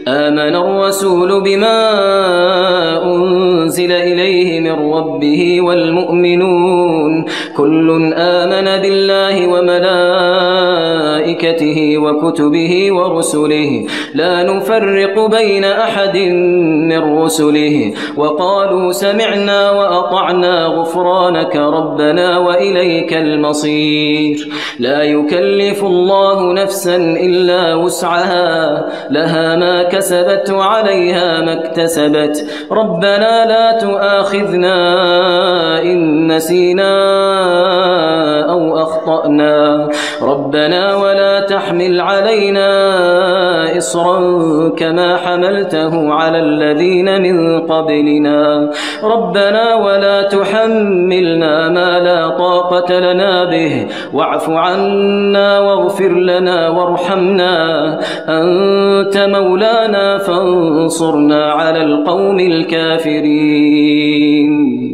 آمن الرسول بما أنزل إليه من ربه والمؤمنون كل آمن بالله وملائكته وكتبه ورسله لا نفرق بين أحد من رسله وقالوا سمعنا وأطعنا غفرانك ربنا وإليك المصير لا يكلف الله نفسا إلا وسعها لها ما كسبت وعليها ما اكتسبت ربنا لا تؤاخذنا إن نسينا أو أخطأنا ربنا ولا تحمل علينا إصرا كما حملته على الذين من قبلنا ربنا ولا تحملنا ما لا طاقة لنا به واعف عنا واغفر لنا وارحمنا أنت مولانا فانصرنا على القوم الكافرين.